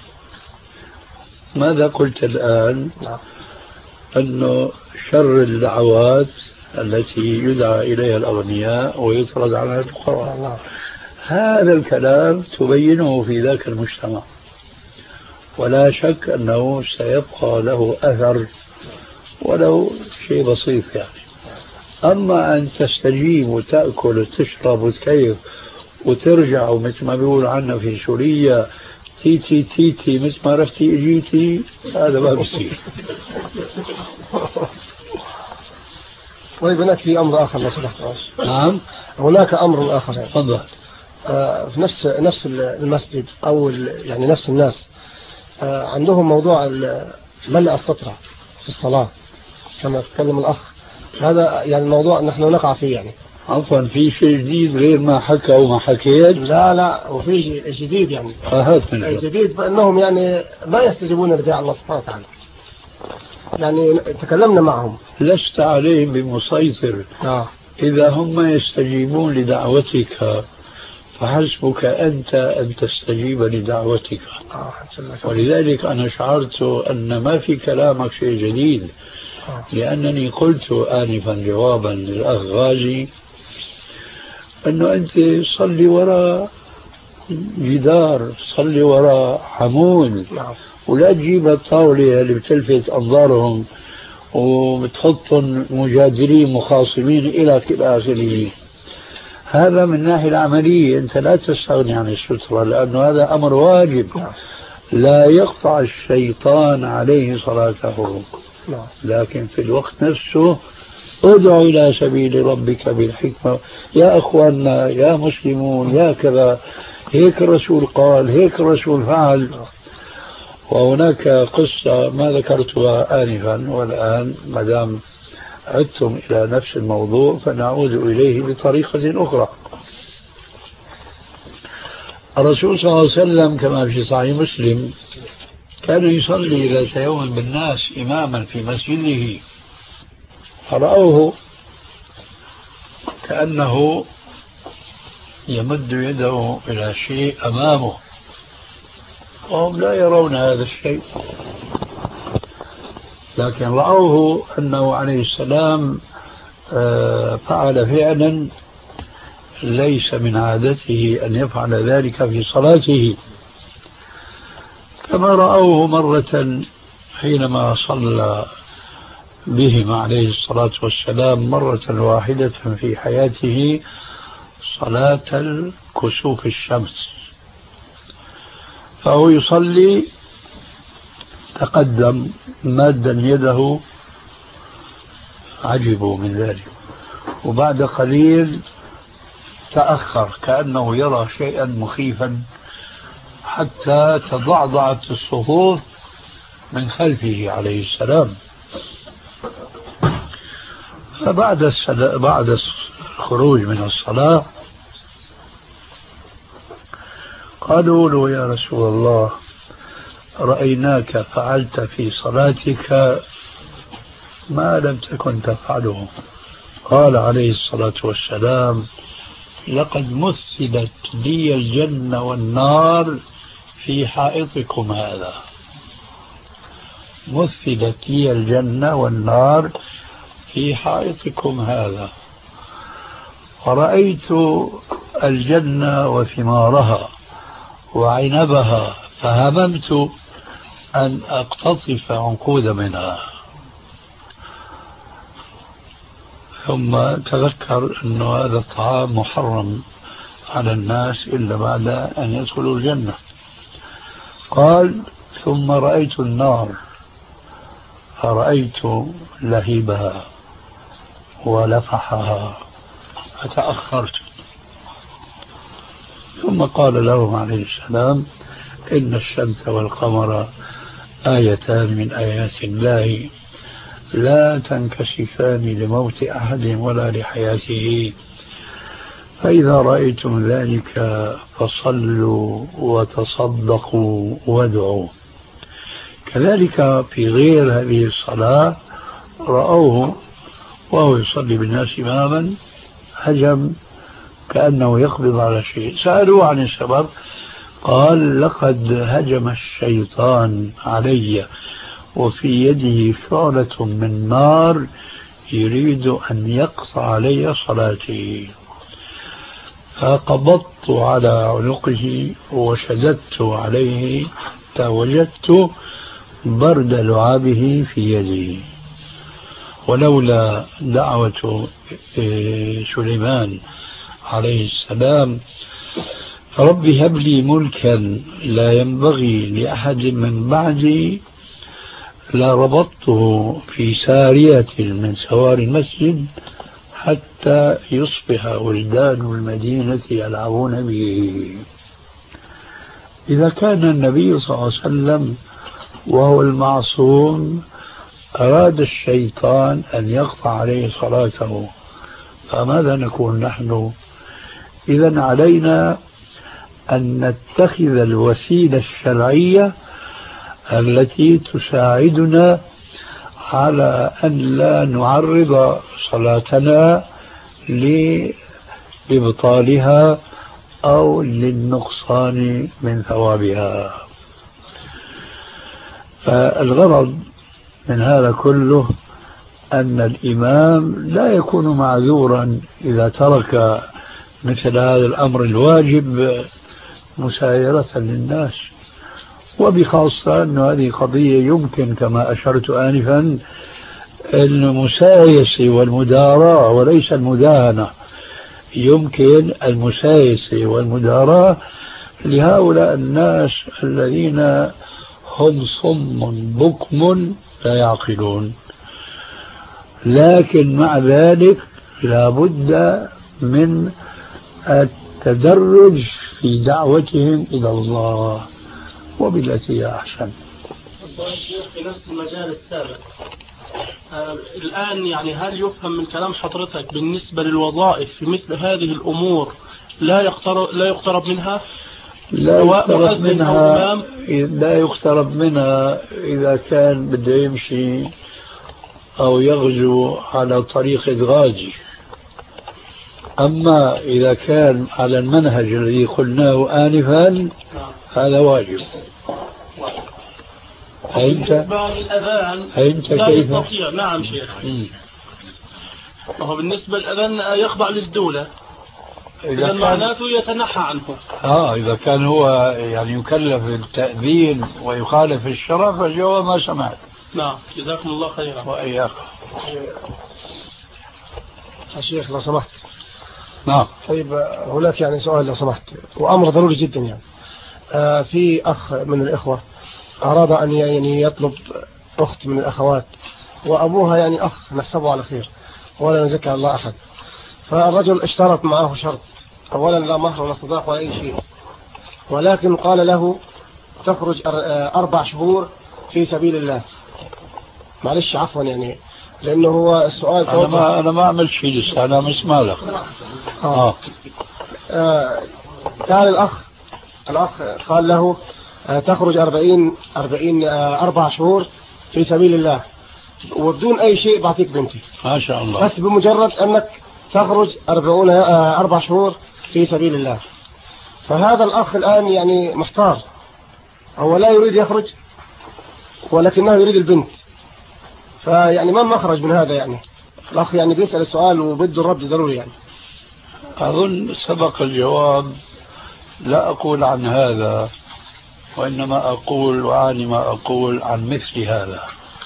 ماذا قلت الآن؟ أنه شر الدعوات التي يدعى إليها الأغنياء ويطرد عنها الفقراء، هذا الكلام تبينه في ذاك المجتمع، ولا شك أنه سيبقى له أثر ولو شيء بسيط يعني. أما أن تستجيب وتأكل وتشرب وتكيف وترجع ومثل ما بيقول عنا في سوريا تيتي تيتي مثل ما رفتي اجيتي، هذا ما بصير. طيب هناك في أمر آخر لو سمحت. نعم هناك أمر آخر يعني. تفضل. في نفس المسجد أو يعني نفس الناس عندهم موضوع ملء السطرة في الصلاة كما تكلم الأخ، هذا يعني الموضوع نحن نقع فيه يعني. عفوا في شيء جديد غير ما حكى وما حكيت؟ لا وفي شيء جديد يعني. جديد فإنهم يعني ما يستجيبون لدعاء الله سبحانه وتعالى. يعني تكلمنا معهم. لست عليهم بمسيطر. إذا هم يستجيبون لدعوتك فحسبك أنت أن تستجيب لدعوتك. ولذلك أنا شعرت أن ما في كلامك شيء جديد، لأنني قلت آنفا جوابا للأخ غازي أنه أنت صلي وراء جدار، صلي وراء حمول، ولا تجيب الطاولة اللي بتلفت أنظارهم وبتحطهم مجادلين مخاصمين إلى آخره. هذا من الناحية العملية أنت لا تستغني عن السترة، لأنه هذا أمر واجب لا يقطع الشيطان عليه صلاته. لكن في الوقت نفسه ادعو إلى سبيل ربك بالحكمة، يا أخواننا يا مسلمون يا كذا، هيك الرسول قال، هيك الرسول فعل. وهناك قصة ما ذكرتها آنفا، والآن مدام عدتم إلى نفس الموضوع فنعود إليه بطريقة أخرى. الرسول صلى الله عليه وسلم كما في صحيح مسلم كان يصلي ذات يوم بالناس إماما في مسجده، فرأوه كأنه يمد يده إلى شيء أمامه وهم لا يرون هذا الشيء، لكن رأوه أنه عليه السلام فعل فعلا ليس من عادته أن يفعل ذلك في صلاته، كما رأوه مرة حينما صلى بهم عليه الصلاة والسلام مرة واحدة في حياته صلاة الكسوف الشمس، فهو يصلي تقدم مادا يده، عجبوا من ذلك، وبعد قليل تأخر كأنه يرى شيئا مخيفا حتى تضعضعت الصفوف من خلفه عليه السلام. فبعد الخروج من الصلاة قالوا له يا رسول الله رأيناك فعلت في صلاتك ما لم تكن تفعله. قال عليه الصلاة والسلام لقد مثلت لي الجنة والنار في حائطكم هذا، مثلت لي الجنة والنار في حائطكم هذا، ورأيت الجنة وثمارها وعنبها فهممت أن أقتطف عنقود منها، ثم تذكر أن هذا الطعام محرم على الناس إلا بعد أن يدخلوا الجنة. قال ثم رأيت النار فرأيت لهيبها ولفحها فتأخرت، ثم قال لهم عليه السلام إن الشمس والقمر آيتان من آيات الله لا تنكشفان لموت أحد ولا لحياته، فإذا رأيتم ذلك فصلوا وتصدقوا وادعوا. كذلك في غير هذه الصلاة رأوه وهو يصلي بالناس إماما هجم كأنه يقبض على شيء، سألوه عن السبب قال لقد هجم الشيطان علي وفي يده شعلة من نار يريد أن يقطع علي صلاتي، فقبضت على عنقه وشددت عليه فوجدت برد لعابه في يدي، ولولا دعوة سليمان عليه السلام رب هب لي ملكا لا ينبغي لأحد من بعدي لربطته في سارية من سوار المسجد حتى يصبح ولدان المدينة يلعبون به. إذا كان النبي صلى الله عليه وسلم وهو المعصوم أراد الشيطان أن يقطع عليه صلاته، فماذا نكون نحن؟ إذن علينا أن نتخذ الوسيلة الشرعية التي تساعدنا على أن لا نعرض صلاتنا لإبطالها أو للنقصان من ثوابها. فالغرض من هذا كله أن الإمام لا يكون معذورا إذا ترك مثل هذا الأمر الواجب مسايرة للناس، وبخاصة أن هذه قضية يمكن كما أشرت آنفا المسايسة والمداراة وليس المداهنة، يمكن المسايسة والمداراة لهؤلاء الناس الذين هم صم بكم لا يعقلون، لكن مع ذلك لا بد من التدرج في دعوتهم إلى الله وبالتي هي أحسن. في نفس المجال السابق الآن يعني هل يفهم من كلام حضرتك بالنسبة للوظائف في مثل هذه الأمور لا يقترب منها، لا سواء يقترب مؤذن أو منها، إمام. لا يقترب منها إذا كان بده يمشي أو يغزو على طريقة غازي. أما إذا كان على المنهج الذي قلناه آنفا هذا واجب. بالنسبة للأذان لا كيف؟ يستطيع. نعم شيخ. وهو بالنسبة للأذان يخضع للدولة، إذا معناته يتنحى عنه. إذا كان هو يعني يكلف بالتأذين ويخالف الشرع فالجواب ما سمعت. نعم جزاكم الله خيرا. وإياكم. يا شيخ لو سمحت. نعم. طيب هناك يعني سؤال لو سمحت، وأمر ضروري جدا يعني. في أخ من الإخوة أراد أن يعني يطلب أخت من الأخوات، وأبوها يعني أخ نحسبه على خير ولا نزكي على الله أحد. فالرجل اشترط معه شرط، أولا لا مهر ولا صداق ولا أي شيء، ولكن قال له تخرج 4 شهور في سبيل الله. معلش عفوا يعني لأنه هو السؤال أنا ما عملت شيء لسه، أنا مش مالك. كان الأخ قال له تخرج 4 شهور في سبيل الله وبدون أي شيء بعطيك بنتي. ما شاء الله. بس بمجرد أنك تخرج 4 شهور في سبيل الله. فهذا الأخ الآن يعني محتار، هو لا يريد يخرج ولكنه يريد البنت، فيعني ما مخرج من هذا؟ يعني الأخ يعني بيسأل السؤال وبده الرد ضروري يعني. أظن سبق الجواب. لا أقول عن هذا، وإنما أقول وأعني ما أقول عن مثل هذا.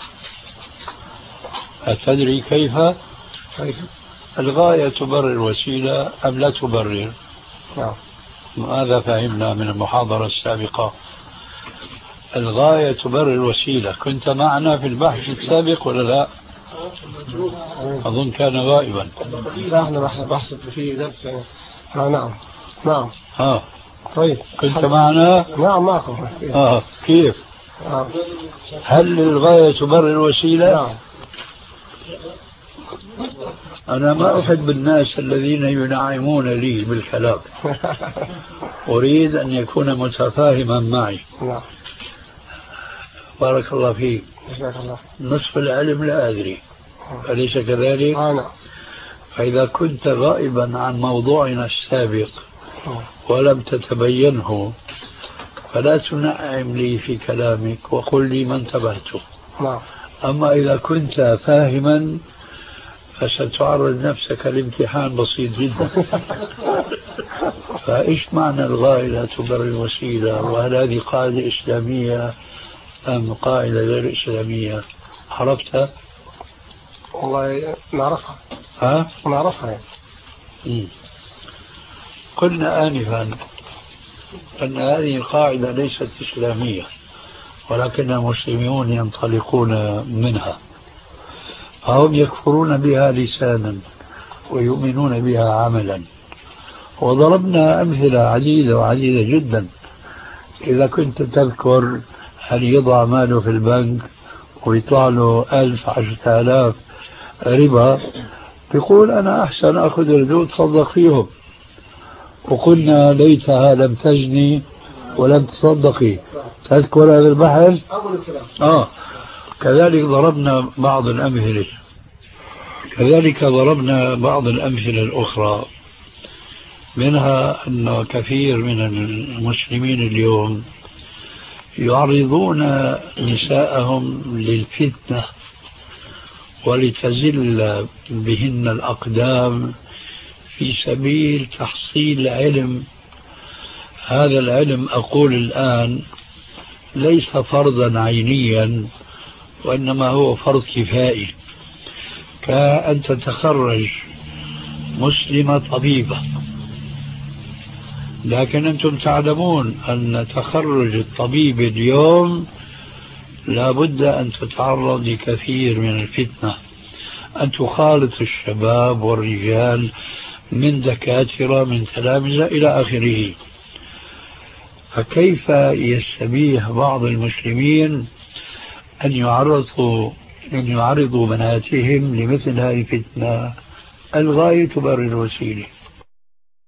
أتدري كيف؟ الغاية تبرر الوسيلة أم لا تبرر؟ ماذا فهمنا من المحاضرة السابقة؟ الغاية تبرر الوسيلة. كنت معنا في البحث السابق ولا لا؟ أظن كان غائبا. لا احنا بحث في درس يعني. نعم. طيب كنت معنا؟ نعم معكم. كيف؟ هل الغاية تبرر الوسيلة؟ نعم. أنا ما أحب الناس الذين ينعمون لي بالكلام. أريد أن يكون متفاهما معي. نعم. بارك الله فيك. جزاك الله. نصف العلم لا أدري، أليس كذلك؟ نعم. فإذا كنت غائبا عن موضوعنا السابق ولم تتبينه فلا تنعم لي في كلامك وقل لي ما انتبهت. نعم. أما إذا كنت فاهما فستعرض نفسك لامتحان بسيط جدا. فإيش معنى الغاية لا تبرر الوسيلة؟ وهل هذه قاعدة إسلامية أم قاعدة غير إسلامية؟ عرفتها؟ والله نعرفها. نعرفها يعني. قلنا آنفا أن هذه القاعدة ليست إسلامية، ولكن المسلمون ينطلقون منها، فهم يكفرون بها لسانا ويؤمنون بها عملا. وضربنا أمثلة عديدة جدا. إذا كنت تذكر أن يضع ماله في البنك ويطلع له 1000 10,000 ربا، يقول أنا أحسن أخذ الردود تصدق فيهم. وقلنا ليتها لم تجني ولم تصدقي. تذكر هذا البحث؟ كذلك ضربنا بعض الأمثلة الأخرى، منها أن كثير من المسلمين اليوم يعرضون نساءهم للفتنة ولتزل بهن الأقدام في سبيل تحصيل علم. هذا العلم أقول الآن ليس فرضا عينيا، وإنما هو فرض كفائي، كأن تتخرج مسلمة طبيبة، لكن أنتم تعلمون أن تخرج الطبيب اليوم لابد أن تتعرض لكثير من الفتنة، أن تخالط الشباب والرجال من دكاترة من تلامذة إلى آخره. فكيف يستبيح بعض المسلمين أن يعرضوا بناتهم لمثل هذه الفتنة؟ الغاية تبرر الوسيلة.